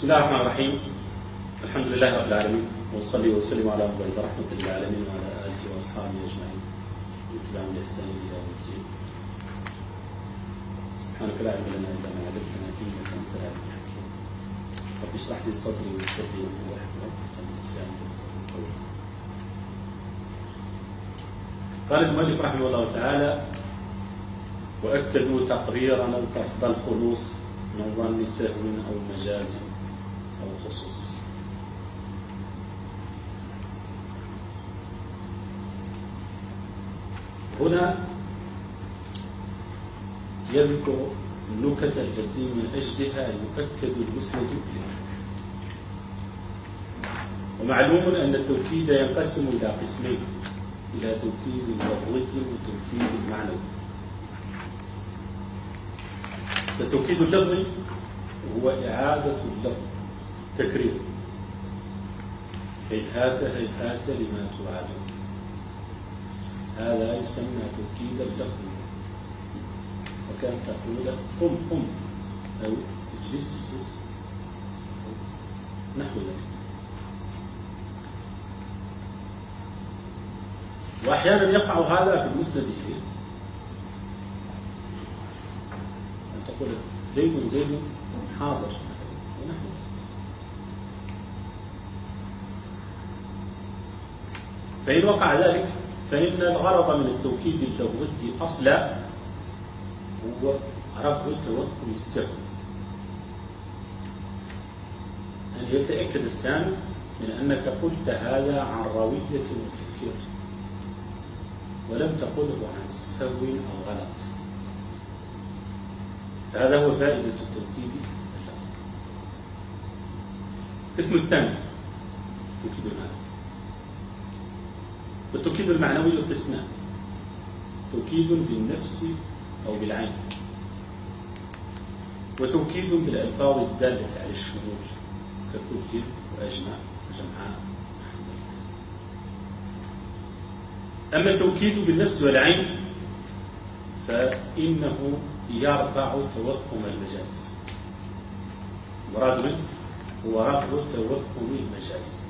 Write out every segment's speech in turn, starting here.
بسم الله الرحمن الرحيم. الحمد لله رب العالمين، وصلي وسلم على مبعوث رحمة للعالمين وعلى آله وأصحابه أجمعين واتباعهم بإحسان إلى يوم الدين. سبحانك لا علم لنا إلا ما علمتنا إنك أنت العليم الحكيم. رب اشرح لي صدري ويسر لي أمري واحلل عقدة من لساني يفقهوا قولي. قال المؤلف رحمه الله تعالى: وأكدوا تقريرا قصد الخلوص من ظن سهو أو مجاز أو خصوص. هنا يذكر النكت التي من أجلها يؤكد المسند إليها. ومعلوم أن التوكيد ينقسم إلى قسمين: إلى توكيد لفظي وتوكيد معنوي. فالتوكيد اللفظي هو إعادة اللفظ تكرير: هيهات هيهات لما توعدون. هذا يسمى توكيدا لفظيا، وكان تقول قم قم أو اجلس اجلس نحو ذلك. وأحيانا يقع هذا في المسند إليه، أن تقول زيد زيد حاضر ونحو ذلك. فإن وقع ذلك فإن الغرض من التوكيد اللفظي أصلا هو رفع توهم السهو، أن يتأكد السامع من أنك قلت هذا عن روية وتفكير، ولم تقله عن سهو أو غلط. فهذا هو فائدة التوكيد اللفظي. القسم الثاني توكيد المعنى. والتوكيد المعنوي قسمان: توكيد بالنفس أو بالعين، وتوكيد بالألفاظ الدالة على الشمول ككل وأجمع وجمعاء. أما التوكيد بالنفس والعين فإنه يرفع توهم المجاز. المراد منه هو رفع توهم المجاز.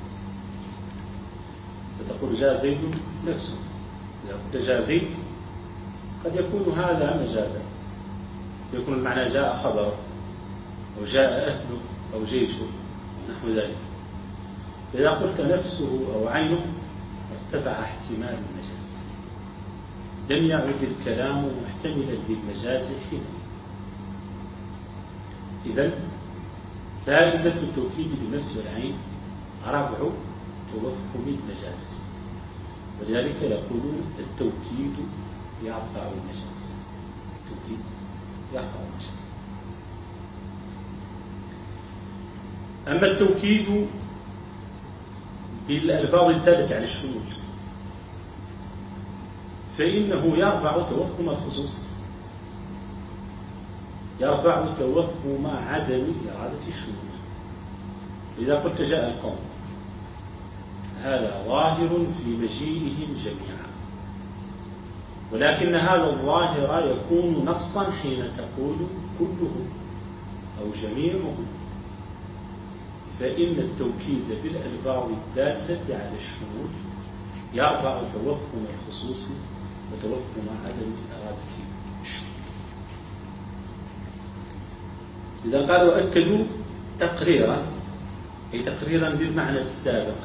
فتقول جاء زيد نفسه، إذا قلت جاء زيد قد يكون هذا مجازا، يكون المعنى جاء خبره أو جاء أهله أو جيشه نحو ذلك. فإذا قلت نفسه أو عينه ارتفع احتمال المجاز، لم يعد الكلام محتملا للمجاز حين. إذن فائدة التوكيد بالنفس والعين رفع توهم المجاز، ولذلك يقولون التوكيد يرفع المجاز. التوكيد يرفع المجاز. أما التوكيد بالألفاظ الدالة على الشمول فإنه يرفع توهم الخصوص، يرفع توهم عدم إرادة الشمول. إذا قلت جاء القوم، هذا ظاهر في مجيئهم جميعا، ولكن هذا الظاهر يكون نصا حين تقول كلهم أو جميعهم. فإن التوكيد بالألفاظ الدالة على الشمول يرفع توهم الخصوص وتوهم عدم إرادة الشمول. إذا قالوا أكدوا تقريرا، أي تقريرا بالمعنى السابق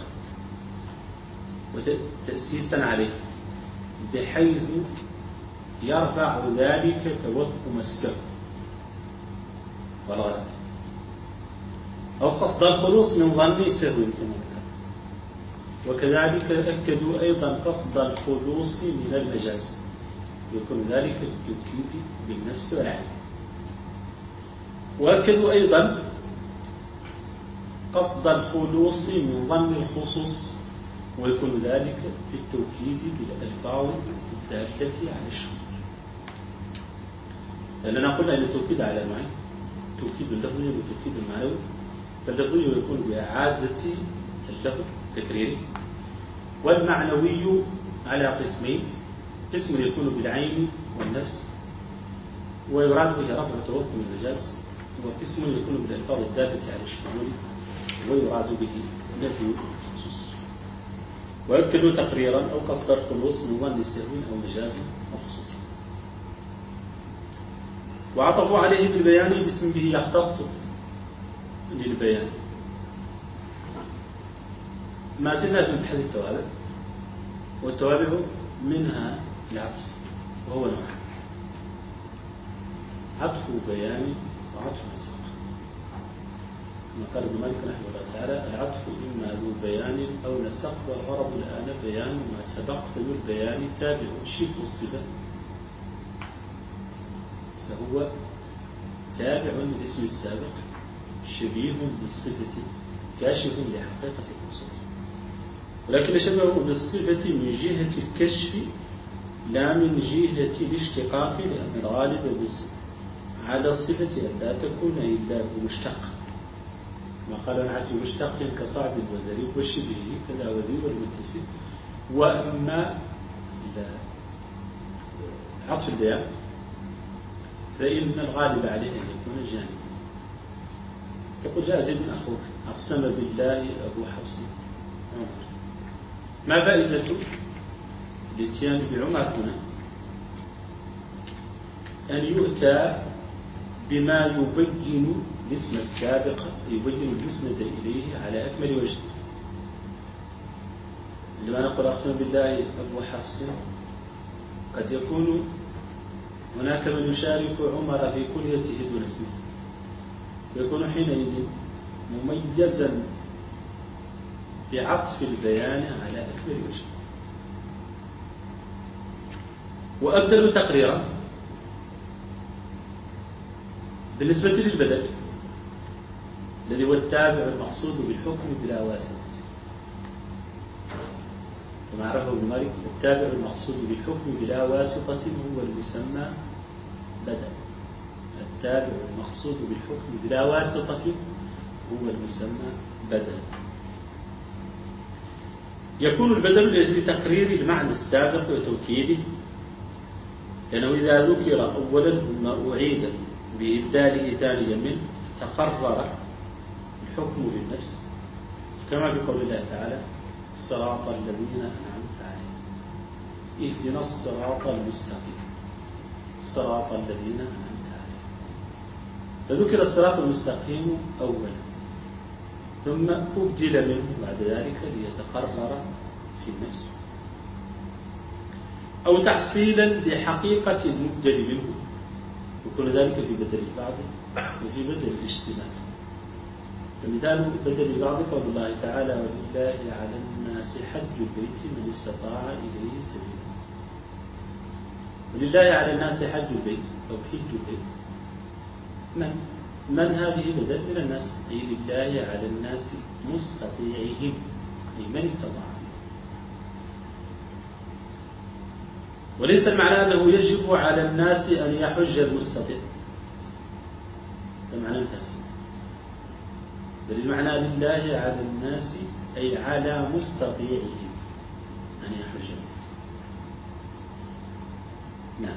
وتأسيسا عليه، بحيث يرفع ذلك توهم السهو والغلط أو قصد الخلوص من ظن سهو كما ذكر. وكذلك أكدوا أيضا قصد الخلوص من المجاز، يكون ذلك بالتوكيد بالنفس والعين. وأكدوا أيضا قصد الخلوص من ظن الخصوص، ويكون ذلك في التوكيد بالألفاظ الدالة على الشمول. لأننا قلنا أن التوكيد على نوعين: التوكيد اللفظي والتوكيد المعنوي. فاللفظي يكون بإعادة اللفظ تكريري، والمعنوي على قسمين: قسم يكون بالعين والنفس ويراد به رفع توهم المجاز، وقسم يكون بالألفاظ الدالة على الشمول ويراد به نفي الخصوص، ويؤكد تقريرا أو قصد الخلوص من ظن سهو أو مجاز أو خصوص. وعطفوا عليه بالبيان باسم به يختص للبيان. ما زلنا في بحث التوابع، والتوابع منها العطف وهو نوع: عطف بيان وعطف نسق. كما قال ابن مالك رحمه الله تعالى: العطف إما ذو بيان أو نسق، والغرض الآن بيان ما سبق، فذو البيان تابع شبه الصفة، فهو تابع للاسم السابق شبيه بالصفة كاشف لحقيقة الموصوف، ولكن شبهه بالصفة من جهة الكشف لا من جهة الاشتقاق، لأن الغالب على الصفة أن لا تكون إلا بمشتق، ما قال العبد مشتق كصعب وذريب وشبهه كذا وذي والمتصل. وأما عطف البيان فإن الغالب عليه أن يكون جانبا. تقول: جاء زيد أخوك أقسم بالله أبو حفص عمر. ما فائدة الاتيان بعمر هنا؟ أن يؤتى بما يبين الاسم السابق، يبين المسند إليه على أكمل وجه. لما نقول أقسم بالله أبو حفص، قد يكون هناك من يشارك عمر في كليته دون اسمه، ويكون حينئذ مميزا بعطف البيان على أكمل وجه. وأبدل تقريرا بالنسبة للبدل الذي هو التابع المقصود بالحكم بلا واسطة، كما عرفه ابن مالك: التابع المقصود بالحكم بلا واسطة هو المسمى بدل. التابع المقصود بالحكم بلا واسطة هو المسمى بدل. يكون البدل لأجل تقرير المعنى السابق وتوكيده، لأنه إذا ذكر أولا ثم أعيد بإبداله ثانيا منه تقرر الحكم بالنفس، كما في قول الله تعالى: صراط الذين أنعمت عليهم، اهدنا الصراط المستقيم، صراط الذين أنعمت عليهم. فذكر الصراط المستقيم أولا ثم أبدل منه بعد ذلك ليتقرر في النفس، أو تحصيلا لحقيقة المبدل منه، يكون ذلك في بدل البعض وفي بدل الاجتماع. فمثال بدل البعض قول الله تعالى: ولله على الناس حج البيت من استطاع إليه سبيلا. ولله على الناس حج البيت أو حج البيت، من هذه بدل من الناس، أي لله على الناس مستطيعهم، أي من استطاع. وليس المعنى أنه يجب على الناس أن يحج المستطيع، هذا معنى فاسد، بل المعنى لله على الناس أي على مستطيعهم أن يحج. نعم.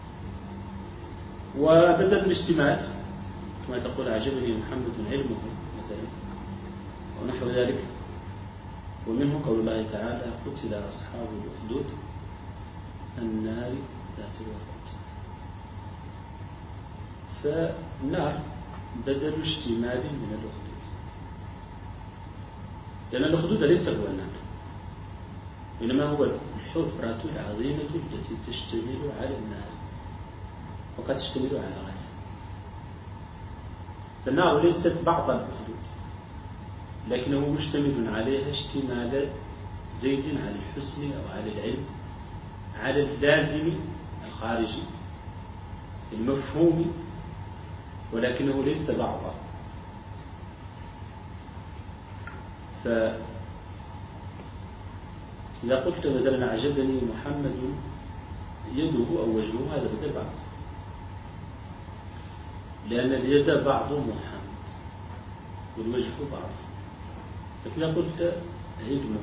وبدل الاشتمال كما تقول: أعجبني محمد علمه مثلا، ونحو ذلك. ومنه قول الله تعالى: قتل أصحاب الأخدود النار ذات الوقود. فالنار بدل اشتمال من الأخدود، لأن الأخدود ليس هو النار، وإنما هو الحفرة العظيمة التي تشتمل على النار وقد تشتمل على غيرها. فالنار ليست بعض الأخدود، لكنه مشتمل عليها اشتمال زيد على الحسن أو على العلم، على اللازم الخارجي المفهوم، ولكنه ليس بعضا. فإذا قلت مثلا: أعجبني محمد يده أو وجهه، هذا بدل بعض، لأن اليد بعض محمد والوجه بعض. لكن إذا قلت علمه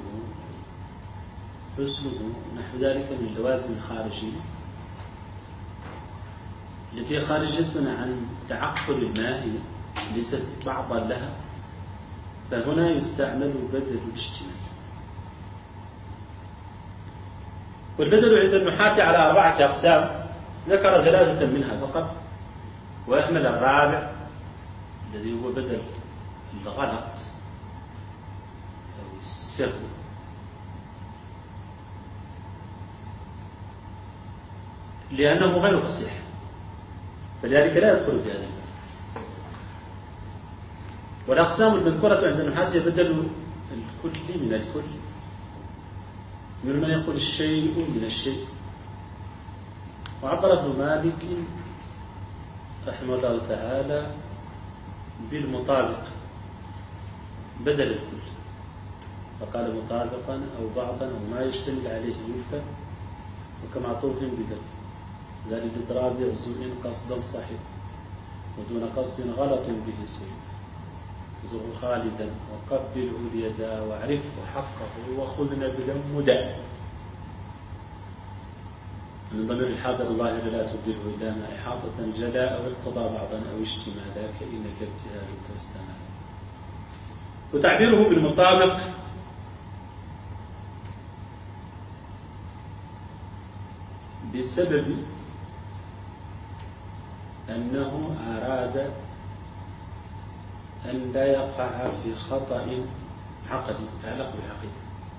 حسنه نحو ذلك من اللوازم الخارجية، التي خارجة عن تعقل الماهية ليست بعضا لها، فهنا يستعمل بدل الاشتمال. والبدل عند النحاة على 4 أقسام، ذكر 3 منها فقط، وأهمل الرابع الذي هو بدل الغلط أو السهو. لأنه غير فصيح، فلذلك لا يدخل في هذا. والأقسام المذكورة عند النحاة هي بدل الكل من الكل، من يقول الشيء من الشيء. وعبر ابن مالك رحمه الله تعالى بالمطابق بدل الكل، فقال مطابقا أو بعضا أو ما يشتمل عليه يلفى، وكمعطوف بدل ذلك إضراب عزوء قصدا صحيح ودون قصد غلط به سوء، زر خالدا وقبله اليدا واعرفه حقه وخذ نبلا مدى. من ضمير الحاضر الظاهر لا تبدله إلا ما إحاطة جلاء أو اقتضى بعضا أو اشتمالا كإنك ابتهال فاستمال. وتعبيره بالمطابق بسبب أنه أراد أن لا يقع في خطأ عقدي يتعلق بالعقيدة.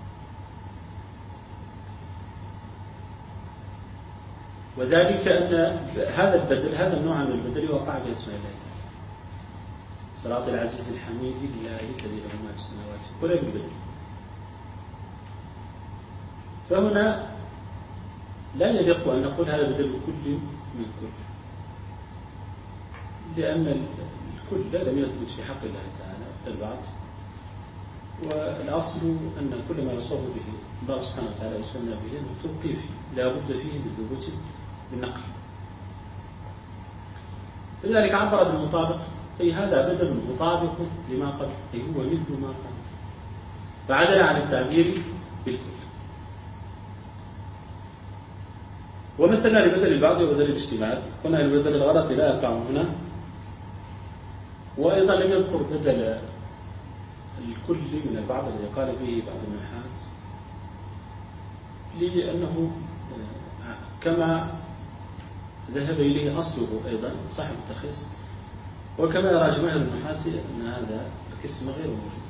وذلك أن هذا البدل، هذا النوع من البدل وقع بأسماء الله تعالى، صراط العزيز الحميد لله الذي له ما في السماوات ولا بالبدل. فهنا لا يليق أن نقول هذا بدل كل من كل، لأن الكل لم يثبت في حق الله تعالى البعض، والأصل أن كل ما يصاب به الله سبحانه وتعالى يسمى به توقيفي لا بد فيه من ثبوت بالنقل. لذلك عبر بالمطابق، أي هذا بدل مطابق لما قبل، أي هو مثل ما قبل، فعدل عن التعبير بالكل. ومثلنا لبدل البعض وبدل الاشتمال، قلنا البدل الغلط لا يقع هنا. وأيضا لم يذكر بدل الكل من البعض الذي قال فيه بعض النحاة، لأنه كما ذهب إليه أصله أيضا صاحب التلخيص، وكما يرى جماهير النحاة أن هذا القسم غير موجود.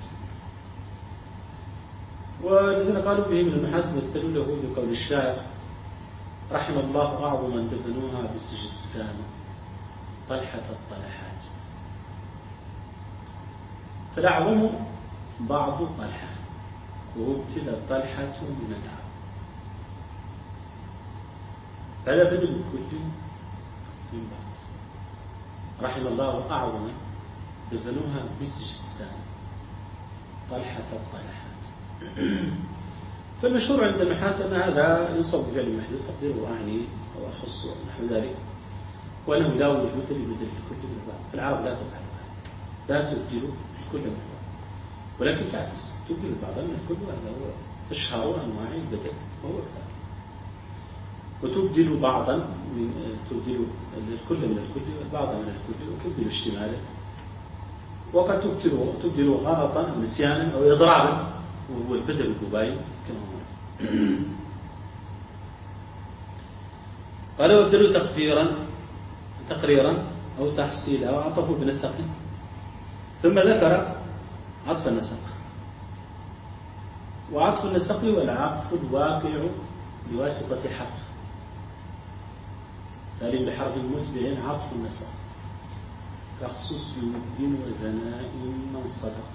والذين قالوا به من النحاة مثلوا له بقول الشاعر: رحم الله أعظما دفنوها بسجستان طلحة الطلحات. فالأعظم بعض طلحة، وابتلى طلحة من العظم، هذا بدل كل من بعض. رحم الله أعظما دفنوها بسجستان طلحة الطلحات. فالمشهور عند النحاة أن هذا ينصب بفعل محذوف تقديره أعني أو أخص نحو ذلك، وأنه لا وجود لبدل الكل من بعض. فالعرب لا تفعل لا تبدل الكل من بعض، ولكن تعكس تبدل بعضا من الكل، وهذا هو أشهر أنواع البدل وهو الثاني. وتبدل بعضا تبدل الكل من الكل والبعض من الكل، وتبدل اشتمالا، وقد تبدل غلطا أو نسيانا أو إضرابا، وهو البدل الرباعي كما هو. قال: وابدلوا تقريرا أو تحصيلا وعطفوا بنسق، ثم ذكر عطف النسق. وعطف النسق والعطف الواقع بواسطة حرف، تالي بحرف متبع عطف النسق، كخصوص بمد وثناء من صدق.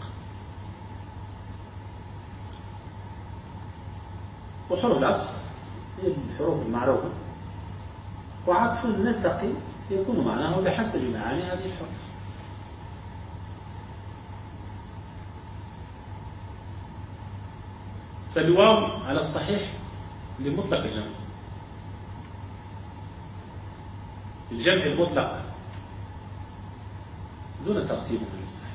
وحروف العطف هي الحروف المعروفة، وعطف النسق يكون معناه بحسب معاني هذه الحروف. فالواو على الصحيح لمطلق الجمع، الجمع المطلق دون ترتيب من الصحيح،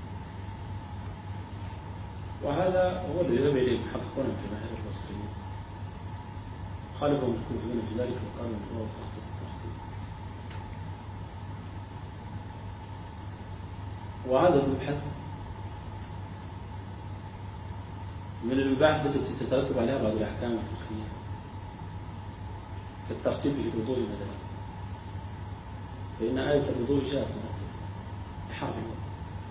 وهذا هو الذي ذهب إليه المحققون في جماهير البصريين، خالفهم الكوفيون في ذلك وقالوا الواو تحت الترتيب. وهذا المبحث من المباحث التي تترتب عليها بعض الأحكام الفقهية كالترتيب في الوضوء مثلا، فإن آية الوضوء جاءت مرتبة بحرف الوضوء،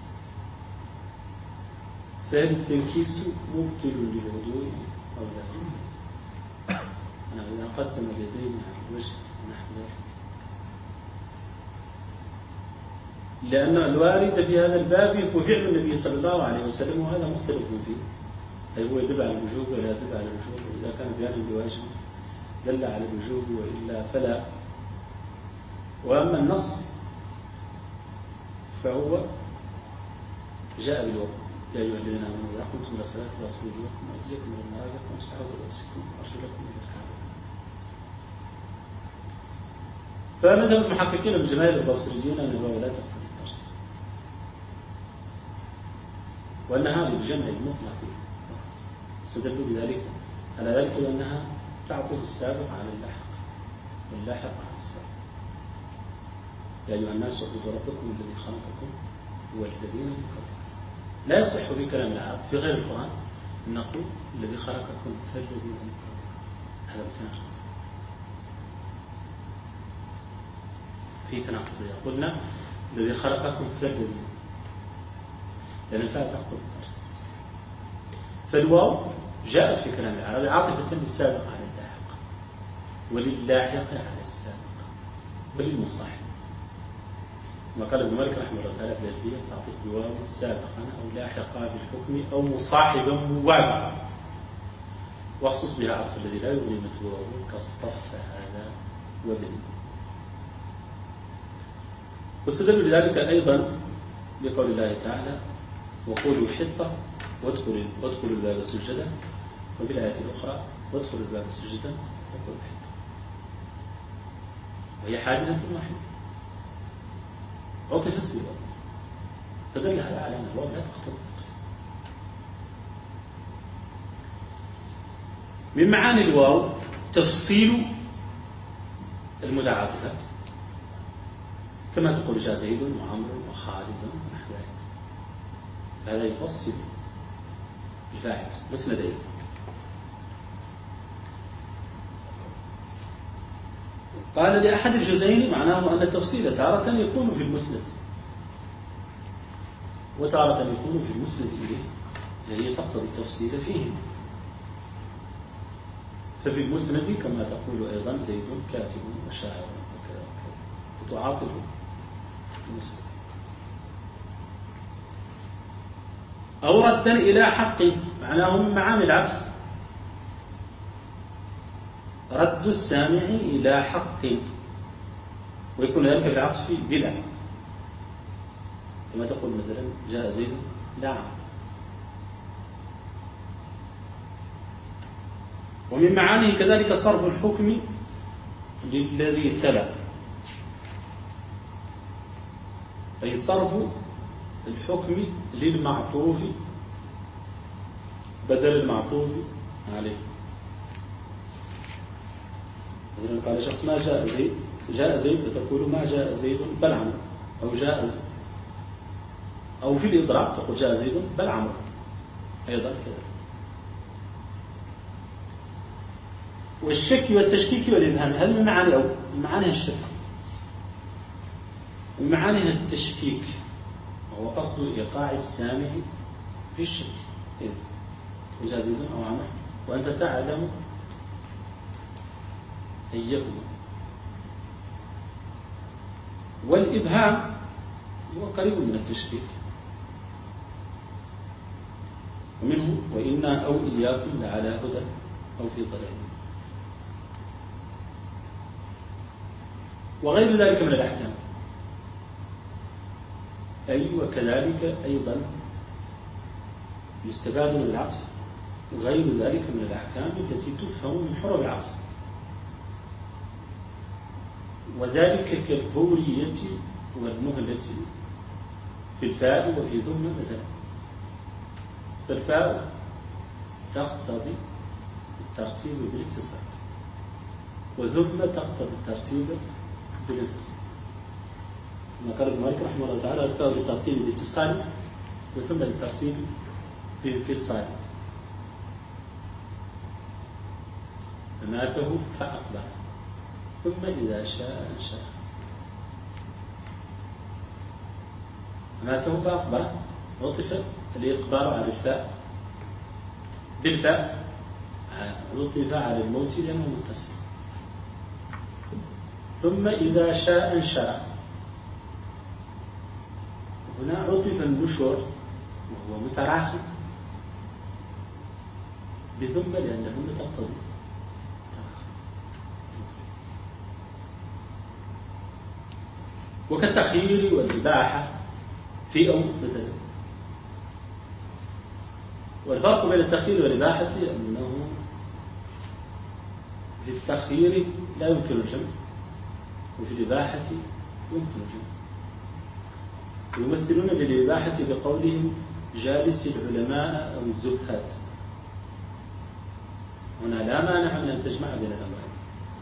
فهل التنكيس مبطل للوضوء أو لا؟ أنا إذا قدم اليدين على الوجه نحو ذلك، لأن الوارد في هذا الباب هو فعل النبي صلى الله عليه وسلم، وهذا مختلف فيه، هل هو يدل على الوجوب ولا يدل على الوجوب؟ إذا كان بيانا لواجب دل على الوجوب وإلا فلا. وأما النص فهو جاء بالوضوء، يا أيها الذين آمنوا إذا قمتم إلى الصلاة فاغسلوا وجوهكم وأيديكم إلى المرافق وامسحوا برؤوسكم وأرجلكم إلى الكعبين. فمذهب المحققين من جماهير البصريين أن الواو لا تقتضي الترتيب، وأنها للجمع المطلق فقط، استدلوا بذلك على ذلك بأنها تعطف السابق على اللاحق واللاحق على السابق. يا أيها الناس اعبدوا ربكم الذي خلقكم والذين من قبلكم. لا يصح في كلام العرب في غير القرآن أن نقول الذي خلقكم فالذين من قبلكم، هذا متناقض، في تناقض. قلنا الذي خلقكم فالذين، لأن الفاء تقتضي الترتيب، فالواو جاءت في كلام العرب عاطفة للسابق على اللاحق وللاحق على السابق وللمصاحب. ما قال ابن مالك رحمه الله تعالى في الألفية: تعطف الواو سابقا أو لاحقا بالحكم أو مصاحبا موافقا، واخصص بها عطف الذي لا يغني مثله كاصطف هذا وبن. واستدلوا لذلك أيضا بقول الله تعالى: وقولوا حطة وادخلوا الباب سجدا، وبالآية الأخرى: وادخلوا الباب سجدا وقولوا حطة، وهي حادثة واحدة عطفت بالواو، فدل هذا على أن الواو لا تقتضي الترتيب. من معاني الواو تفصيل المتعاطفات، كما تقول جاء زيد وعمرو وخالد ونحو ذلك، فهذا يفصل الفاعل مسندين. قال لأحد الجزئين معناه أن التفصيل تارة يكون في المسند وتارة يكون في المسند إليه، فهي تقتضي التفصيل فيه. ففي المسند كما تقول أيضا زيد كاتب وشاعر وكذا وكذا، وتعاطف المسند. أو ردا إلى حق معناه من معاني العطف رد السامع إلى حق، ويكون ذلك بالعطف بلا، كما تقول مثلا جاء زيد لا عمرو. ومن معانيه كذلك صرف الحكم للذي تلا، أي صرف الحكم للمعطوف بدل المعطوف عليه. مثلا قال شخص ما جاء زيد فتقول ما جاء زيد بل عمرو، أو جاء زيد، أو في الإضراب تقول جاء زيد بل عمرو أيضا كذا. والشك والتشكيك والإبهام هذا من معاني، أو من معاني الشك، من معاني التشكيك وهو قصد إيقاع السامع في الشك، جاء زيد أو عمرو وأنت تعلم أيهما. والإبهام هو قريب من التشكيك، ومنه وإنا أو إياكم لعلى هدى أو في ضلال، وغير ذلك من الأحكام. وكذلك أيضا يستفاد من العطف غير ذلك من الأحكام التي تفهم من حرم العطف، وذلك كالفورية والمهلة في الفاء وفي ثم مثلا. فالفاء تقتضي الترتيب بالاتصال، وثم تقتضي الترتيب بالانفصال. كما قال ابن مالك رحمه الله تعالى: الفاء للترتيب باتصال وثم للترتيب بانفصال. أماته فأقبل ثم إذا شاء أنشأ. أماته فأقبل عطف الإقبال على الفاء بالفاء، عطف على الموت لأنه متصل. ثم إذا شاء أنشأ. هنا عطف النشور وهو متراخي بثم لأنه تقتضي. وكالتخيير والإباحة في أو مثلا. والفرق بين التخيير والإباحة أنه في التخيير لا يمكن الجمع، وفي الإباحة يمكن الجمع. يمثلون بالإباحة بقولهم: جالس العلماء أو الزهاد. هنا لا مانع من أن تجمع بين الأمرين.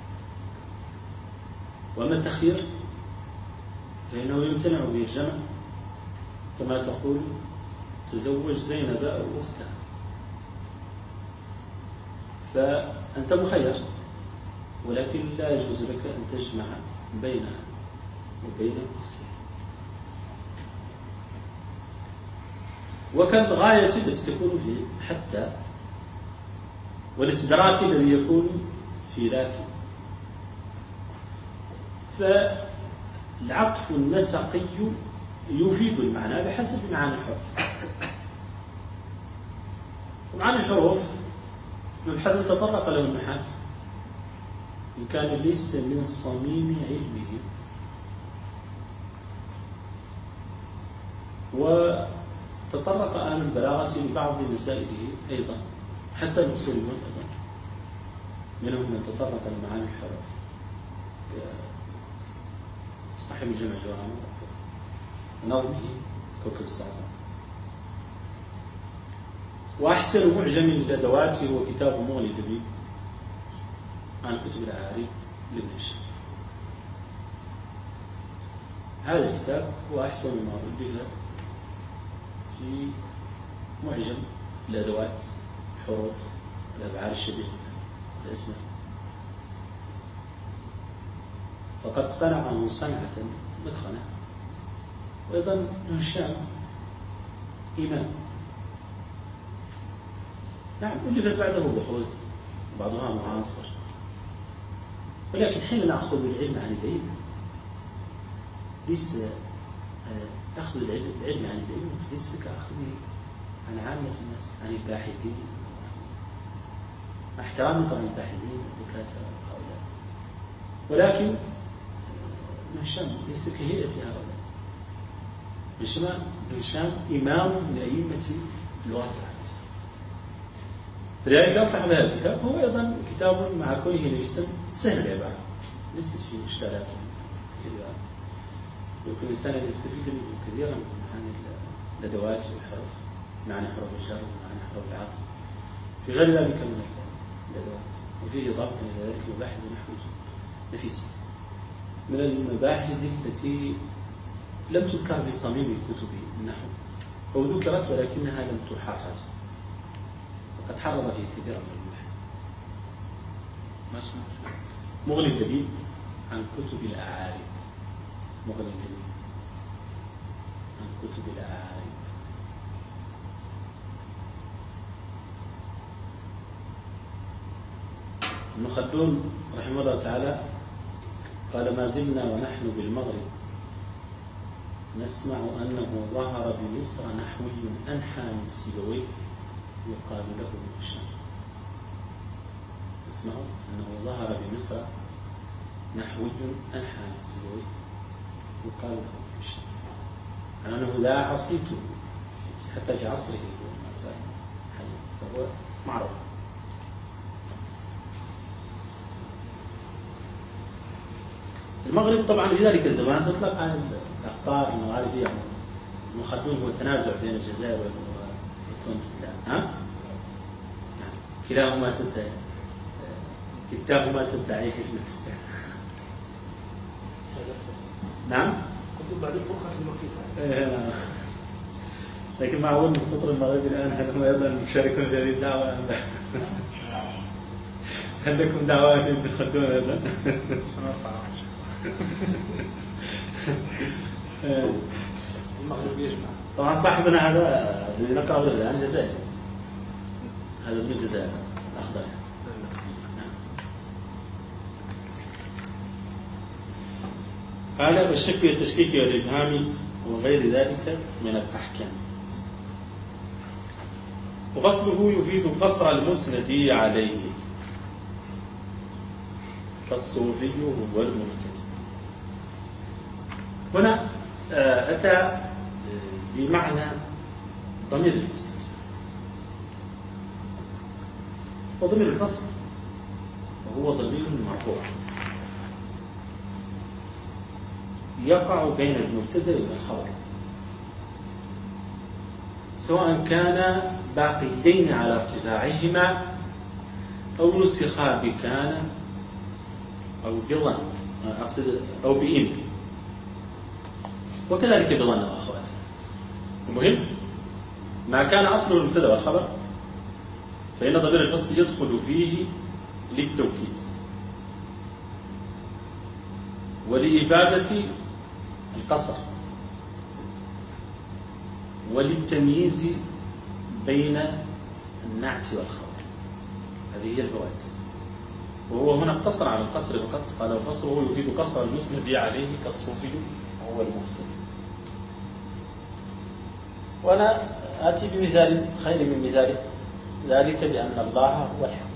وأما التخيير فإنه يمتنع به الجمع، كما تقول: تزوج زينب أو أختها، فأنت مخير، ولكن لا يجوز لك أن تجمع بينها وبين أختها. وكالغاية التي تكون في حتى، والاستدراك الذي يكون في لكن. فالعطف النسقي يفيد المعنى بحسب معاني الحروف. ومعاني الحروف مبحث تطرق له النحاة، إن كان ليس من صميم علمه. وتطرق أهل البلاغة لبعض مسائله أيضا، حتى الأصوليون أيضا منهم من تطرق لمعاني الحروف، صاحب الجمع الجوامع ونظمه كوكب السعادة. وأحسن معجم للأدوات هو كتاب مغني اللبيب عن كتب الأعاري لابن هشام. هذا الكتاب هو أحسن ما ألف في معجم الأدوات، الحروف، الأفعال الشبيهة، الأسماء. فقد صنعه صنعة متقنة. وأيضا ابن هشام إمام، نعم، ألفت بعده بحوث بعضها معاصر، ولكن حين نأخذ العلم عن العلم ليس أخذ العلم عن العلم ليس كأخذه عن عامة الناس، عن الباحثين، مع احترامي طبعا الباحثين والدكاترة هؤلاء، ولكن ابن هشام ليس كهيئة هؤلاء. ابن هشام إمام من أئمة اللغة العربية. لذلك أنصح بهذا الكتاب. هو أيضا كتاب مع كونه نفسا سهل العبارة، ليست فيه إشكالات كذا، يمكن الإنسان يستفيد منه كثيرا من معاني الأدوات والحروف، معنى حروف الجر ومعنى حروف العطف في غير ذلك من الأدوات. وفيه إضافة إلى ذلك مباحث نحو نفيسة من المباحث التي لم تذكر في صميم كتب النحو، أو ذكرت ولكنها لم تحرر، وقد حرر فيه كثيرا من المباحث. ما اسمه؟ مغني اللبيب عن كتب الأعاري. مغني اللبيب عن كتب الأعاري. ابن خلدون رحمه الله تعالى قال: ما زلنا ونحن بالمغرب نسمع أنه ظهر بمصر نحوي أنحى من سيبويه يقال له ابن هشام. اسمعوا أنه ظهر بمصر نحوي أنحى من سيبويه يقال له ابن هشام، على أنه لا عصيته حتى في عصره فهو معروف. المغرب طبعا في ذلك الزمان تطلق على الأقطار المغاربية. ابن خلدون هو التنازع بين الجزائر وتونس الآن. كلاهما تدعي، كلاهما تدعيه نفسها. نعم. مكتوب بعد الفرقة المكيفة. لكن مع ولد القطر المغربي الآن هل هم أيضا مشاركون في هذه الدعوة أم لا؟ هل لكم دعوات تدخلون هذا؟ سنرفع المغرب يجمع. طبعا صاحبنا هذا الذي نقرأه الآن جزائري، هذا من الجزائر الأخضر. قال والشك والتشكيك والإبهام وغير ذلك من الأحكام. وفصله يفيد قصر المسند عليه فالصوفي هو المبتدئ. هنا أتى بمعنى ضمير الفصل. وضمير الفصل وهو ضمير مرفوع يقع بين المبتدأ والخبر، سواء كان باقيين على ارتفاعهما أو نسخا بكان أو بظن، أقصد أو بإن، وكذلك بظن وأخواته. المهم ما كان أصله المبتدأ والخبر فإن ضمير الفصل يدخل فيه للتوكيد ولإفادة القصر وللتمييز بين النعت والخبر. هذه هي الفوائد. وهو هنا اقتصر على القصر فقط، قال القصر هو يفيد قصر المسند عليه كالصوفي وهو المبتدئ. وأنا آتي بمثال خير من مثاله، ذلك بأن الله هو الحق.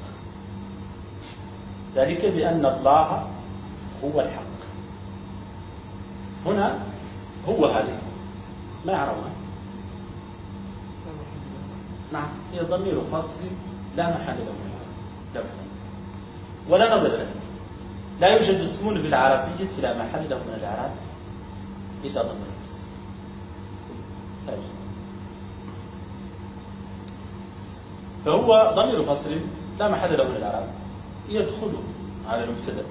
ذلك بأن الله هو الحق. هنا هو هذه ما يعرفها. نعم، هي ضمير فصل لا محل له من الإعراب ولا نظر له. لا يوجد اسم في العربية لا محل له من الإعراب إلا ضمير الفصل، لا يوجد. فهو ضمير فصل لا محل له من الإعراب يدخل على المبتدأ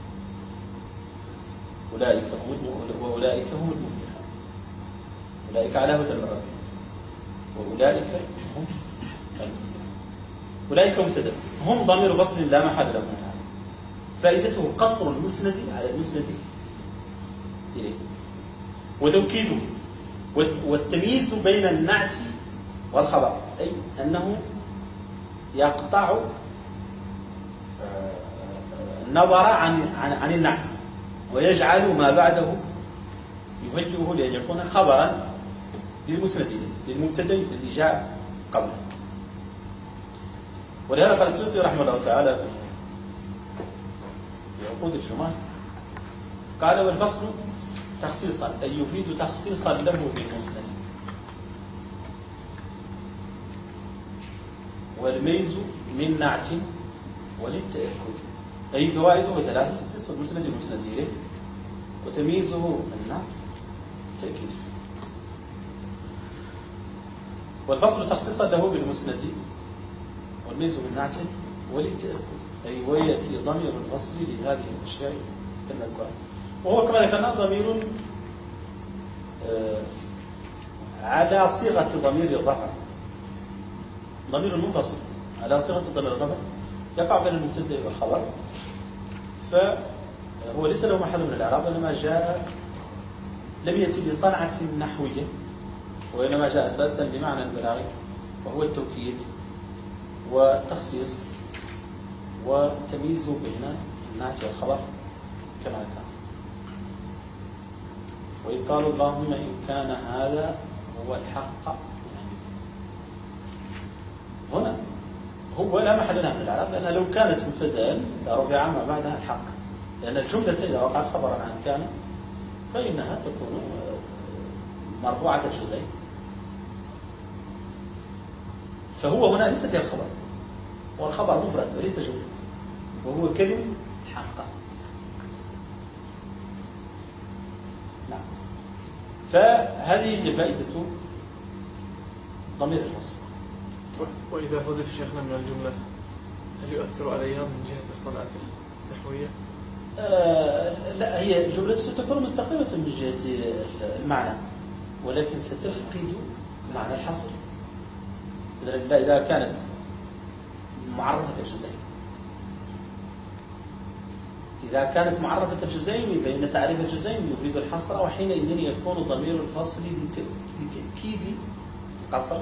وأولئك هم المفلحون، أولئك على هدى من ربهم وأولئك هم المفلحون. أولئك مبتدأ، هم ضمير فصل لا محل له من الإعراب، فائدته قصر المسند على المسند إليه وتوكيده والتمييز بين النعت والخبر، أي أنه يقطع النظر عن النعت ويجعل ما بعده يوجهه لأن يكون خبرا للمسند للمبتدأ الذي جاء قبله. ولهذا قال السيوطي رحمه الله تعالى في عقود الجمال قال والفصل تخصيصا أي يفيد تخصيصا له بالمسند، والميز من نعت وللتأكد، أي فوائده ثلاثة: تخصيص المسند المسند إليه، وتمييزه النعت تأكيد. والفصل تخصيصا له بالمسند والميز من نعت وللتأكد، أي ويأتي ضمير الفصل لهذه الأشياء المذكورة. وهو كما ذكرنا ضمير على صيغة ضمير الرفع، ضمير منفصل على صيغة ضمير الرفع يقع بين المبتدأ والخبر، فهو ليس له محل من الإعراب، وإنما جاء لم يأتي بصنعة نحوية، وإنما جاء أساسا بمعنى البلاغي وهو التوكيد والتخصيص والتمييز بين النعت والخبر كما كان. وإذ قالوا اللهم إن كان هذا هو الحق، هنا هو لا محل لها من الإعراب، لأنها لو كانت مبتدأ لرفع ما بعدها الحق، لأن الجملة إذا وقعت خبرا عن كان فإنها تكون مرفوعة الجزئين. فهو هنا ليست هي الخبر، والخبر مفرد وليس جملة، وهو كلمة حق. نعم. فهذه فائدة ضمير الفصل. وإذا حذف شيخنا من الجملة هل يؤثر عليها من جهة الصنعة النحوية؟ لا، هي جملة ستكون مستقيمة من جهة المعنى، ولكن ستفقد معنى الحصر. إذا كانت معرفة الجزئين، إذا كانت معرفة الجزئين بين تعريف الجزئين يفيد الحصر، وحينئذ يكون ضمير الفصل لتأكيد القصر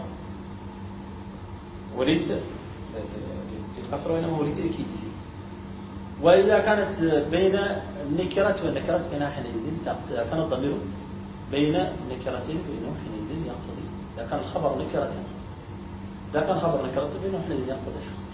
وليس للقصر، وإنما هو لتأكيده. وإذا كانت بين النكرة والنكرة فإنها حينئذ كان الضمير بين النكرتين فإنه حينئذ يقتضي، إذا كان الخبر نكرة فإنه حينئذ يقتضي الحصر.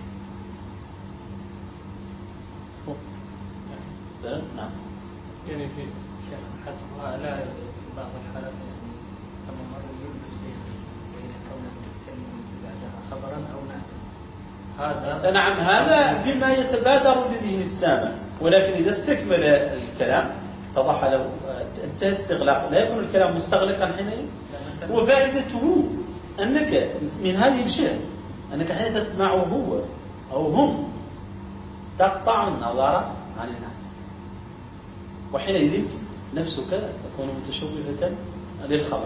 نعم. يعني في شيخ حذفها لا في بعض الحالات يعني كما مر يلبس بين كون الكلمة بعدها خبرا أو نعتا. هذا نعم، هذا فيما يتبادر لذهن السامع، ولكن إذا استكمل الكلام اتضح له انتهى استغلاق، لا يكون الكلام مستغلقا حينئذ. وفائدته أنك من هذه الشيء أنك حين تسمعه هو أو هم تقطع النظر عن الناس، وحينئذ نفسك تكون متشوفة للخبر.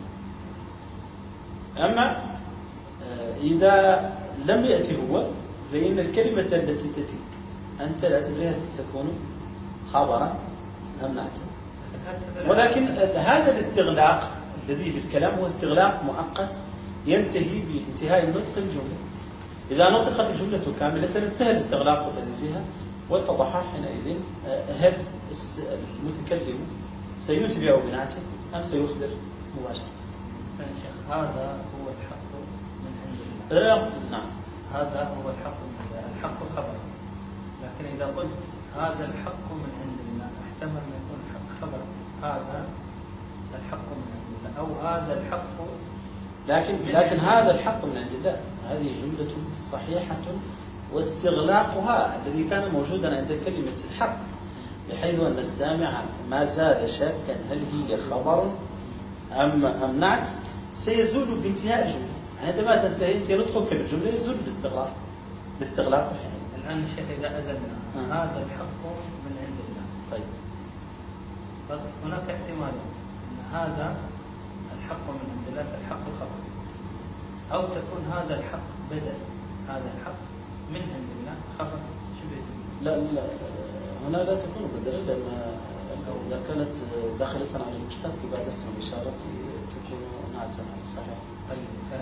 أما إذا لم يأتي هو فإن الكلمة التي تأتي أنت لا تدريها ستكون خبرا أم نعتا. ولكن هذا الاستغلاق الذي في الكلام هو استغلاق مؤقت ينتهي بانتهاء النطق الجملة. إذا نطقت الجملة كاملة انتهى الاستغلاق الذي فيها، واتضح حينئذ هل المتكلم سيتبع بنعته أم سيخبر مباشرة. هذا هو الحق من عند الله. نعم، هذا هو الحق من الله، الحق خبر. لكن إذا قلت هذا الحق من عند الله احتمل أن يكون الحق خبر، هذا الحق من عند الله أو هذا الحق. لكن هذا الحق من عند الله هذه جملة صحيحة، واستغلاقها الذي كان موجودا عند كلمة الحق بحيث أن السامع ما زال شاكا هل هي خبر أم نعت سيزول بانتهاء الجملة. عندما تنتهي انت نطقك بالجملة يزول باستغلاق حين. الآن الشيخ إذا أزلنا هذا الحق من عند الله، طيب هناك احتمال أن هذا الحق من عند الله فالحق خبر، أو تكون هذا الحق بدل هذا الحق من عند الله خبر شبه. لا هنا لا تكون بدلا، لأن إذا كانت داخلة على المشتق بعد اسم الإشارة تكون نعتا على الصحيح. طيب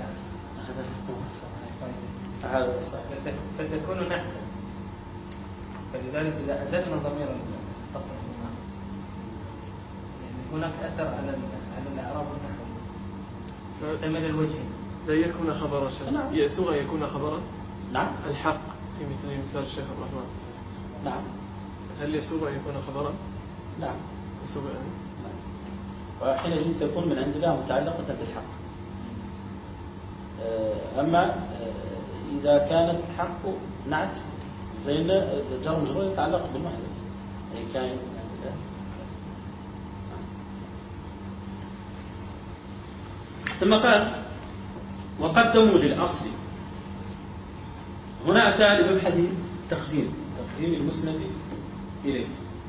هذا صحيح، فتكون نعتا. فلذلك إذا أزلنا ضمير الفصل هنا يعني هناك أثر على الإعراب النحوي يحتمل الوجهين. لا يكون خبرا، يسوغ يكون خبرا. نعم، الحق في مثال الشيخ الرحمن. نعم، هل يسوغ أن يكون خبرا؟ نعم يسوغ يعني. نعم. وحينئذ تكون من عند الله متعلقة بالحق. أما إذا كانت الحق نعت فإن الجار والمجرور يتعلق بالمحذوف أي كائن من عند الله. ثم قال وقدموا للأصل. هنا أتى لمبحث تقديم المسند إليه.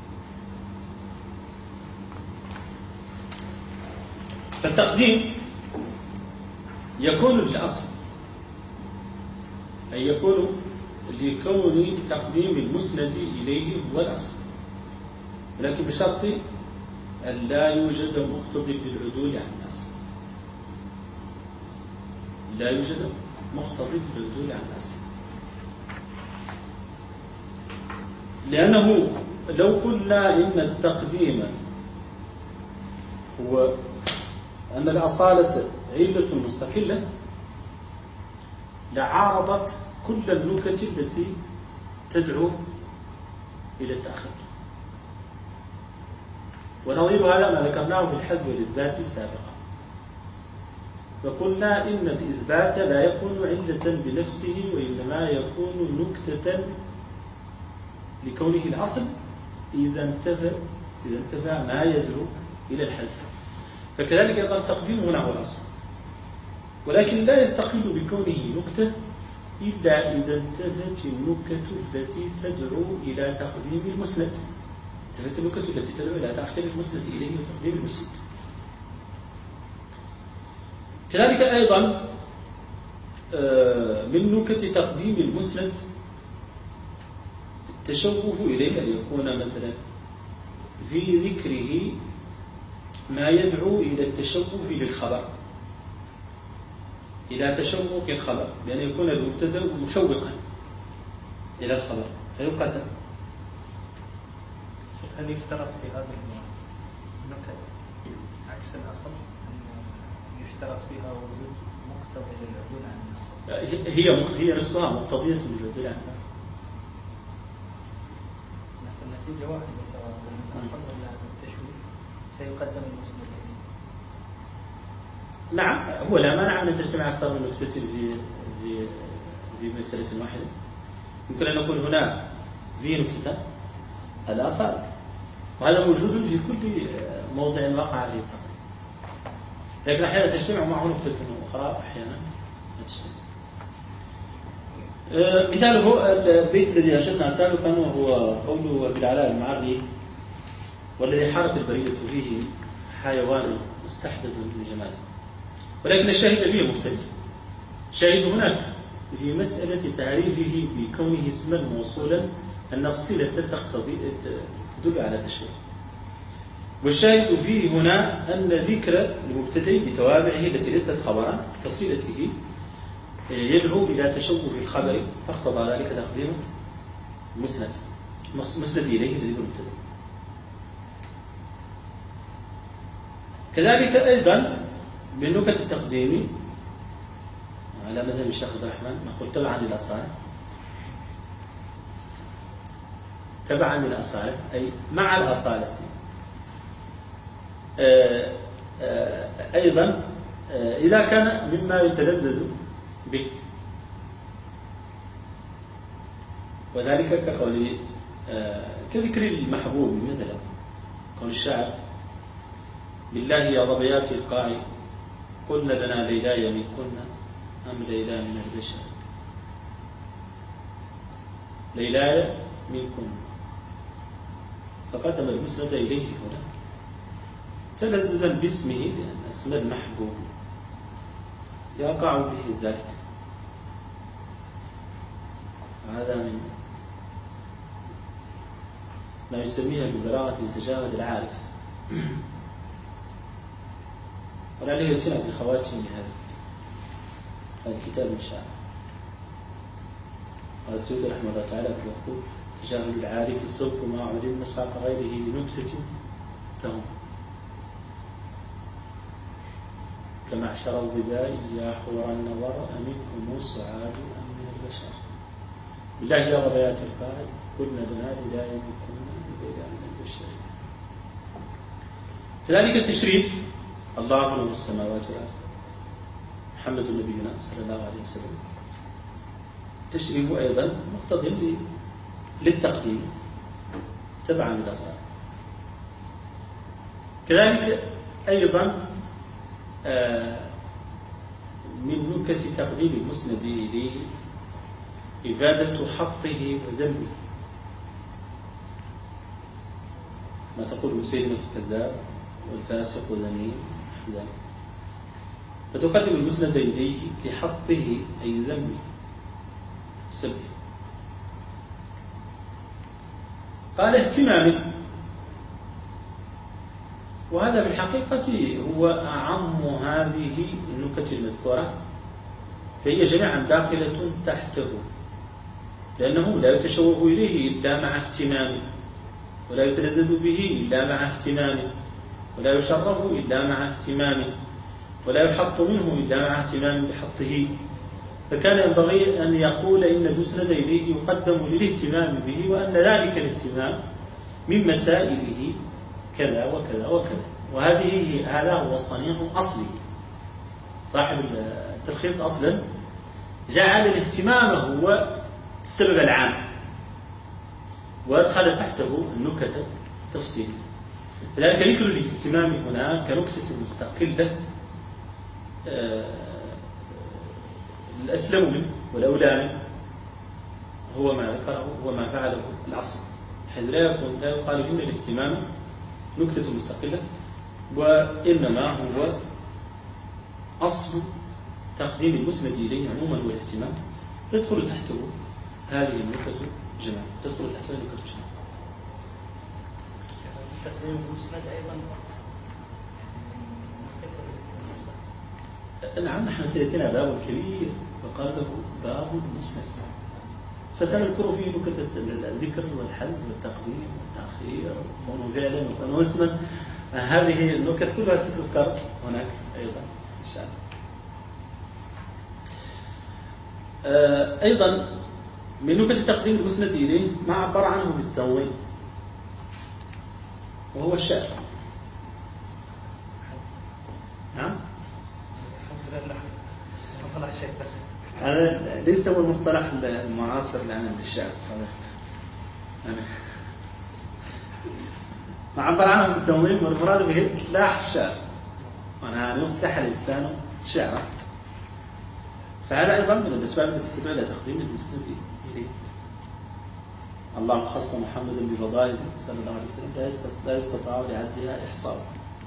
فالتقديم يكون للأصل، أي يكون لكون تقديم المسند إليه هو الأصل، ولكن بشرط أن لا يوجد مقتضي بالعدول عن الأصل. لا يوجد مقتضي بالعدول عن الأصل، لأنه لو قلنا إن التقديم هو أن الأصالة علة مستقلة لعارضت كل النكت التي تدعو إلى التأخير. ونظير هذا ما ذكرناه في الحذف والإثبات سابقا، فقلنا إن الإثبات لا يكون علة بنفسه، وإنما يكون نكتة لكونه الأصل إذا انتفى ما يدعو إلى الحذف. فكذلك أيضا التقديم هنا هو الأصل، ولكن لا يستقل بكونه نكتة إلا إذا انتفت النكتة التي تدعو إلى تقديم المسند. تفت النكت التي تدعو إلى تأخير المسند إليه وتقديم المسند. كذلك أيضا من نكت تقديم المسند التشوف إليه أن يكون مثلا في ذكره ما يدعو إلى التشوف للخبر، إلى تشوق الخبر، بأن يكون المبتدأ مشوقا إلى الخبر فيقدم. هل يفترض في هذه النكت عكس الأصل أن يشترط فيها وجود مقتضي للعدول عن الأصل؟ هي نفسها مقتضية للعدول عن الأصل. النتيجة واحدة سواء الأصل ولا التشويه سيقدم المسند. نعم، هو لا مانع أن تجتمع أكثر من نكتة في مسألة واحدة. يمكن أن نقول هنا في نكتة الأصل، وهذا موجود في كل موضع وقع فيه التقديم، لكن أحيانا تجتمع معه نكتة أخرى، أحيانا لا تجتمع. مثاله البيت الذي أشرنا سابقا وهو قوله بالعلاء المعري: والذي حارت البرية فيه حيوان مستحدث لجماله. ولكن الشاهد فيه مختلف. شاهد هناك في مسألة تعريفه بكونه اسما موصولا أن الصلة تدل على تشبيه، والشاهد فيه هنا أن ذكر المبتدئ بتوابعه التي ليست خبرا كصلته يدعو إلى تشوه الخبر، فاقتضى ذلك تقديم مسند إليه الذي هو المبتدئ. كذلك أيضا بالنكت التقديمي على مذهب الشيخ عبد الرحمن نقول تبعا للأصالة، تبعا للأصالة أي مع الأصالة. أيضا إذا كان مما يتلذذ به، وذلك كقول كذكر المحبوب مثلا قول الشاعر: بالله يا ظبيات القاع قلنا لنا ليلاي من كنا أم ليلا من البشر، ليلاي من كنا، فقدم المسند إليه هنا تلذذا باسمه لأن اسم المحبوب يقع به ذلك. هذا من ما يسميها بالبلاغة يتجاوز العارف، ولعله يأتينا بالخواتم هذا الكتاب إن شاء الله. قال السيوطي رحمه الله تعالى يقول: تجاهل العارف السوق ما علم مساق غيره بنكتة تهم، كمعشر الظباء يا حور النظر أمنكم سعاد أم من البشر، بالله يا ظبيات القاع قلنا لنا لا يمكن ليلا من البشر. كذلك التشريف: الله نور السماوات والأرض محمد نبينا صلى الله عليه وسلم، التشريف أيضا مقتضي للتقديم تبعا للأصل. كذلك أيضا من نكت تقديم المسند إليه إفادة حطه وذمه، ما تقوله سيدنا الكذاب والفاسق ذميم، فتقدم المسند إليه لحطه أي ذمه سبه. قال اهتماما، وهذا بالحقيقة هو أعم هذه النكت المذكورة، فهي جميعا داخلة تحته، لأنه لا يتشوه إليه إلا مع اهتمامه، ولا يتلذذ به إلا مع اهتمامه، ولا يشرف إلا مع اهتمامه، ولا يحط منه إلا مع اهتمام بحطه. فكان ينبغي أن يقول إن المسند إليه يقدم للاهتمام به، وأن ذلك الاهتمام من مسائله كذا وكذا وكذا. هذا هو صنيع أصلي. صاحب التلخيص أصلا جعل الاهتمام هو السبب العام، وأدخل تحته النكت تفصيل. لذلك ذكر الاهتمام هنا كنكتة مستقلة الأسلم منه والأولى منه هو ما ذكره، هو ما فعله العصر حيث لا يقال هنا الاهتمام نكتة مستقلة، وإنما هو أصل تقديم المسند إليه عموما والاهتمام، يدخل تحته هذه النكت جماعة، تدخل تحته النكت جماعة. تقديم المسند أيضا. نعم، نحن سيأتينا باب كبير وقال له باب المسند، فسنذكر فيه نكت الذكر والحذف والتقديم والتأخير وكونه فعلا وكونه اسما. هذه النكت كلها ستذكر هناك أيضا إن شاء الله. أيضا من نكت تقديم المسند إليه ما عبر عنه بالتنوين، وهو الشعر. نعم، هذا ليس هو المصطلح المعاصر الآن للشعر طبعا. ما عبر عنه بالتنظيم، والمراد به إصلاح الشعر، وأنا يصلح الإنسان شعره. فهذا أيضا من الأسباب التي تدعو إلى تقديم المسند إليه. الله خص محمدا بفضائل صلى الله عليه وسلم لا يستطاع لعدها إحصاء.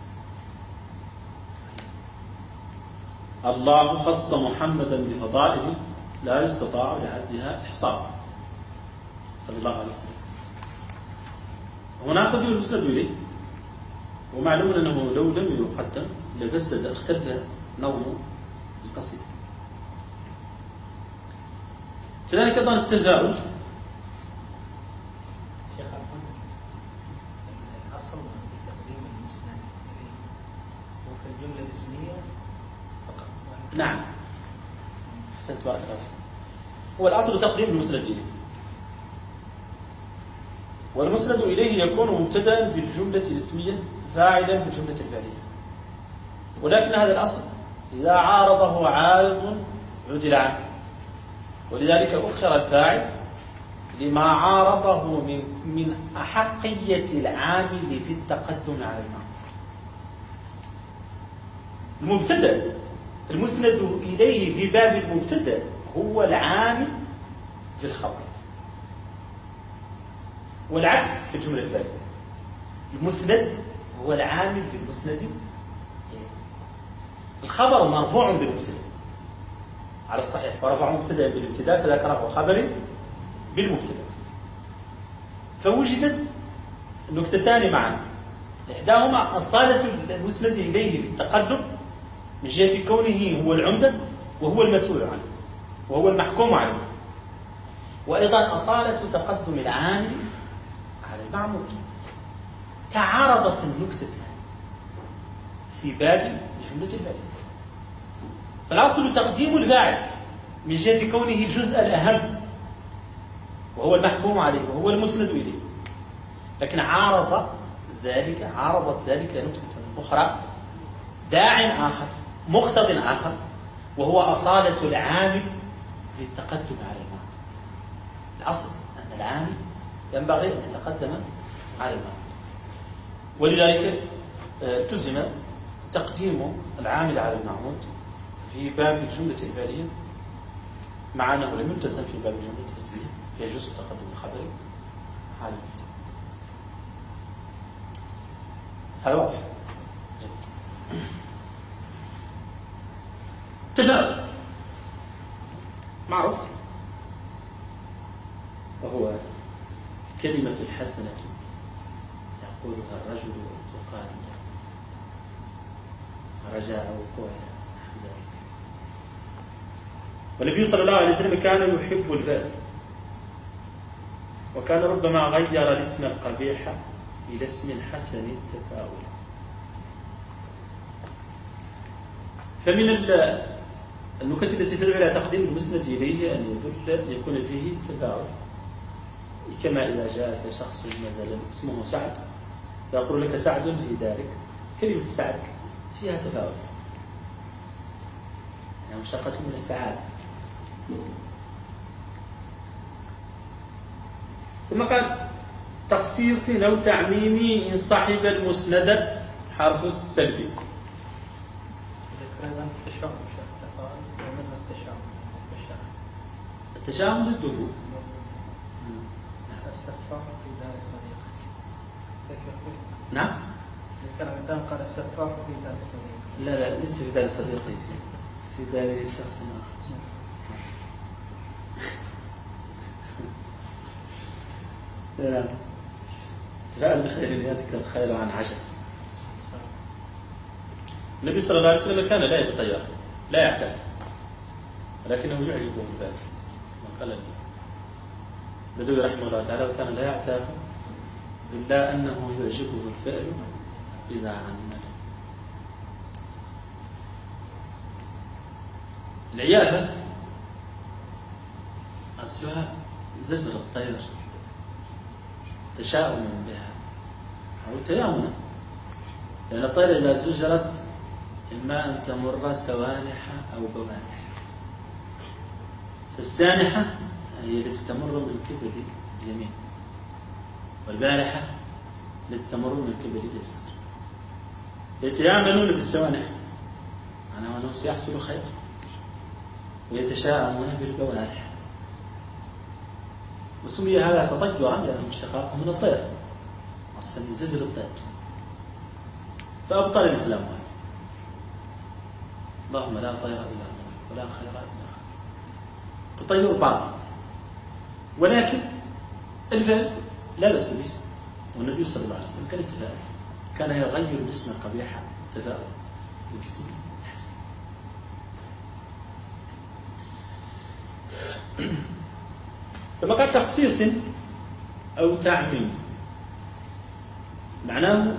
الله خص محمدا بفضائل لا يستطاع لعدها إحصاء صلى الله عليه وسلم. هنا قد يكون المسند إليه، ومعلوم أنه لو لم يقدم لفسد اختل نظم القصيدة. كذلك أيضا التفاؤل. شيخ الأصل في تقديم المسند هو في الجملة الاسمية فقط. نعم، أحسنت بارك الله. هو الأصل تقديم المسند إليه، والمسند إليه يكون مبتدأ في الجملة الاسمية فاعلا في الجملة الفعلية. ولكن هذا الأصل إذا عارضه عارض عدل عنه، ولذلك أخر الفاعل لما عارضه من أحقية العامل في التقدم على المعنى. المبتدأ المسند إليه في باب المبتدأ هو العامل في الخبر، والعكس في الجملة الفعلية. المسند هو العامل في المسند. الخبر مرفوع بالمبتدأ على الصحيح، ورفع مبتدأ بالابتداء كذلك رفع خبر بالمبتدأ. فوجدت نكتتان معا، إحداهما أصالة المسند إليه في التقدم من جهة كونه هو العمدة وهو المسؤول عنه وهو المحكوم عليه، وأيضا أصالة تقدم العامل على المعمول. تعارضت النكتتان في باب الجملة الفعلية، فالأصل تقديم الفاعل من جهة كونه الجزء الأهم وهو المحكوم عليه وهو المسند إليه، لكن عارضت ذلك نكتة أخرى، داع آخر مقتض آخر، وهو أصالة العامل في التقدم على المعنى. الأصل أن العامل ينبغي أن يتقدم على المعنى، ولذلك تزم تقديم العامل على المعمول في باب الجملة الفعلية، مع أنه لم يلتزم في باب الجملة الاسمية، يجوز تقدم الخبر على المبتدأ. هذا واضح. تفاؤل معروف، وهو كلمة الحسنة يقولها الرجل تقال رجاء وقوعها. والنبي صلى الله عليه وسلم كان يحب الفعل، وكان ربما غير الاسم القبيح إلى اسم حسن التفاؤل. فمن النكت التي تدعو إلى تقديم المسند إليه أن يكون فيه تفاؤل، كما إذا جاءك شخص مثلا اسمه سعد فيقول لك سعد في ذلك، كلمة سعد فيها تفاؤل، يعني مشتقة من السعادة. ثم قال تخصيص أو تعميمي إن صحب المسند حرف السلبي. التشاؤم ضده السفاح في دار صديقه. ذكر نعم. ذكر عندما قال السفاح في دار صديقه. لا ليس في دار صديقي، في دار شخص آخر. لا تفاعل بخير ياتك الخير عن عجب. النبي صلى الله عليه وسلم كان لا يتطير، لا يعتاف، ولكنه يعجبه ذلك. قال البدوي رحمه الله تعالى وكان لا يعتاف إلا أنه يعجبه الفعل إذا عمل. العيافة أصلها زجر الطير، تشاؤم بها أو تيامنا، لأن الطير إذا زجرت إما أن تمر سوانح أو بوانح. فالسانحة هي التي تمر من قبل اليمين، والبارحة التي تمر من قبل اليسار. يتيامنون بالسوانح معناه أنه سيحصل خير، ويتشاءمون بالبوارح. وسمي هذا تطيرا لأنه مشتقاق من الطير، أصلا من زجر الطير. فأبطل الإسلام هذا. اللهم لا طير إلا طير ولا خير إلا خير. تطير باطل، ولكن الفعل لا بأس به. والنبي صلى الله عليه وسلم كان يتفاعل، كان يغير الاسم القبيح تفاؤل بالاسم الحسن. ثم قال تخصيص أو تعميم، معناه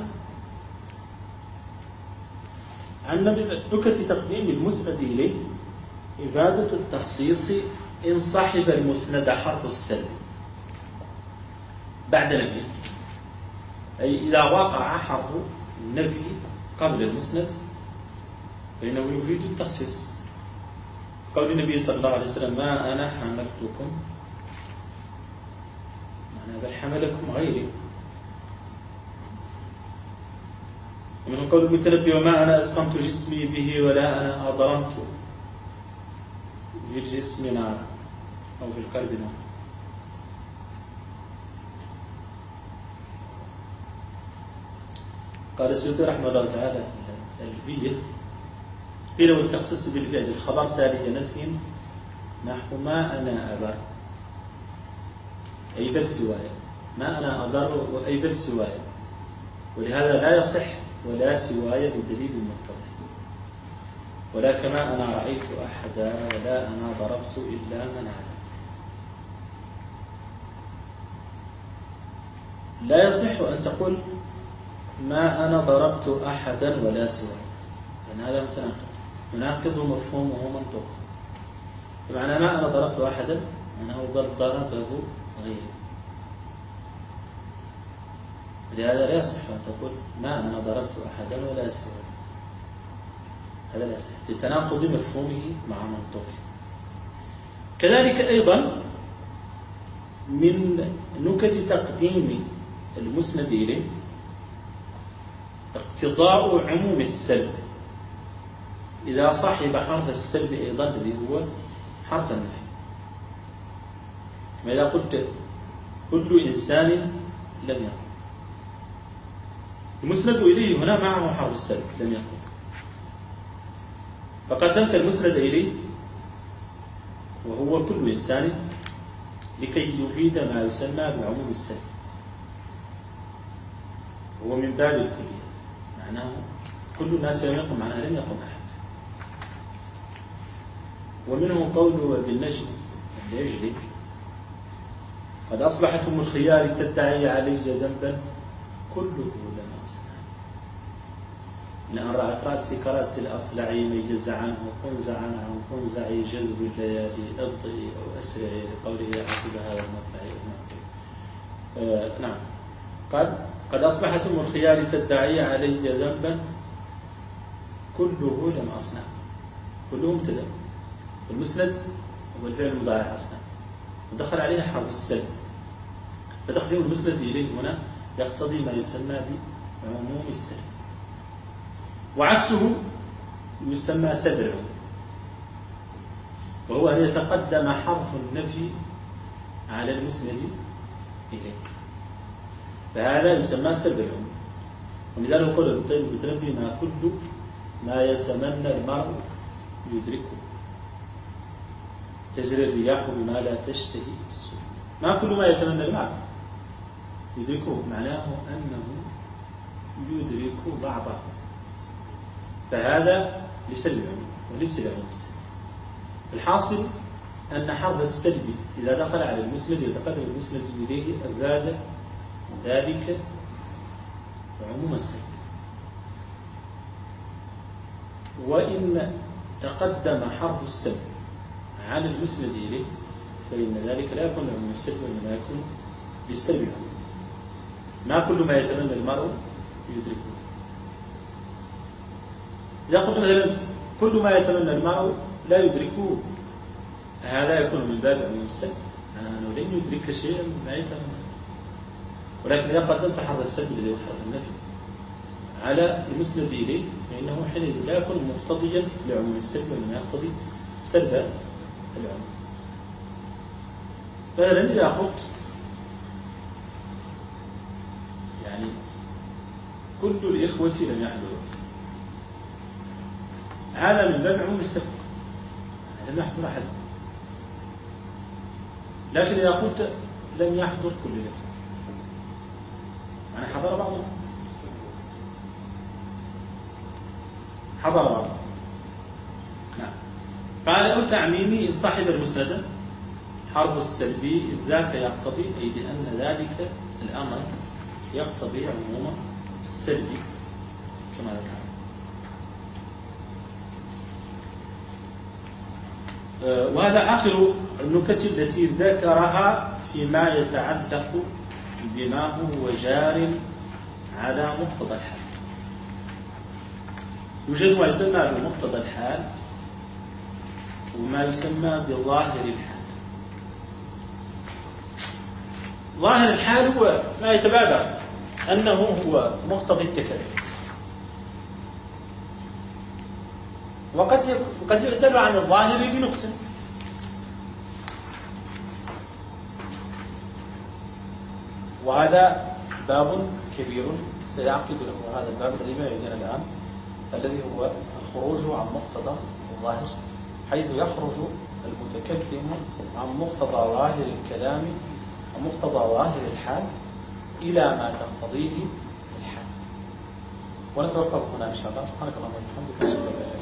عن نكت تقديم المسند إليه إفادة التخصيص إن صاحب المسند حرف السلب بعد نفيه، أي إذا وقع حرف النفي قبل المسند فإنه يفيد التخصيص. قول النبي صلى الله عليه وسلم ما أنا حملتكم، معنى بل حملكم غيري. ومن قول المتنبي وما أنا أسقمت جسمي به ولا أنا أضرمت في الجسم نارا أو في القلب نارا. قال السيوطي رحمه الله تعالى الألفية قيل والتخصيص بالفعل الخبر تالي نفي نحو ما أنا أبر أي بل سواي، ما أنا أضر أي بل سواي، ولهذا لا يصح ولا سواي بدليل المقتضي، ولا كما أنا رأيت أحدا ولا أنا ضربت إلا من عدا. لا يصح أن تقول ما أنا ضربت أحدا ولا سواي، لأن هذا متناقض، مناقض مفهومه منطوق. بمعنى ما أنا ضربت أحدا أنه ضربه غيري، لهذا لا يصح أن تقول ما أنا ضربت أحدا ولا سواي، هذا لا يصح لتناقض مفهومه مع منطوقه. كذلك أيضا من نكت تقديم المسند إليه اقتضاء عموم السلب إذا صاحب حرف السلب أيضا الذي هو حرف النفي. ما إذا قلت كل إنسان لم يقل، المسند إليه هنا معه حرف السلب لم يقل، فقدمت المسند إليه وهو كل إنسان لكي يفيد ما يسمى بعموم السلب، هو من باب الكلية، معناه كل الناس لم يقم، معناه لم يقم أحد. ومنه قوله بالنجم العجلي قد أصبحت أم الخيار تدعي علي ذنبا كله لم أصنع، لأن رأت رأسي كرأس الأصلع ميز عنه خنزع عنه خنزعي جلب الليالي أبطئي أو أسرعي لقوله عقب هذا المطلع. نعم قد أصبحت أم الخيار تدعي علي ذنبا كله لم أصنع، كله مبتدأ، والمسند هو الفعل المضارع أصنع ودخل عليها حرف السلب، فتقديم المسند إليه هنا يقتضي ما يسمى بعموم السلب، وعكسه يسمى سلب العموم، وهو أن يتقدم حرف النفي على المسند إليه، فهذا يسمى سلب العموم. ولذلك قال الطيب المتنبي ما كل ما يتمنى المرء يدركه، تجري الرياح بما لا تشتهي السفن. ما كل ما يتمنى المرء يدركه معناه أنه يدرك بعضه، فهذا لسلب العموم وليس لعموم السلب. الحاصل أن حرف السلب إذا دخل على المسند يتقدم المسند إليه أزاد ذلك عموم السلب، وإن تقدم حرف السلب على المسند إليه فإن ذلك لا يكون عموم السلب وإنما يكون للسلب العموم. ما كل ما يتمنى المرء يدركه. إذا قلنا مثلا كل ما يتمنى المرء لا يدركه، هذا يكون من باب عموم السلب، أنه لن يدرك شيئا ما يتمنى. ولكن إذا قدمت حرف السلب الذي هو حرف النفي على المسند إليه فإنه حينئذ لا يكون مقتضيا لعموم السلب وإنما يقتضي سلب العموم. مثلا إذا قلت يعني كل الإخوة لم يحضروا، هذا من باب عموم السلب، لم يحضر أحد. لكن إذا قلت لم يحضر كل الإخوة يعني حضر بعضهم، حضر بعضهم. نعم. فعلى أو تعميمي صاحب المسند حرف السلبي ذاك يقتضي، أي بأن ذلك الأمر يقتضي عموم السلبي كما ذكر. وهذا آخر النكت التي ذكرها فيما يتعلق بما هو جار على مقتضى الحال. يوجد ما يسمى بمقتضى الحال وما يسمى بظاهر الحال. ظاهر الحال هو ما يتبادر أنه هو مقتضي التكلم، وقد يعدل عن الظاهر بنقطة. وهذا باب كبير سيعقد له هذا الباب الذي يعيدنا الآن، الذي هو الخروج عن مقتضى الظاهر، حيث يخرج المتكلم عن مقتضى ظاهر الكلام ومقتضى ظاهر الحال إلى ما تقتضيه الحال. ونتوقف هنا إن شاء الله. سبحانك اللهم وبحمدك.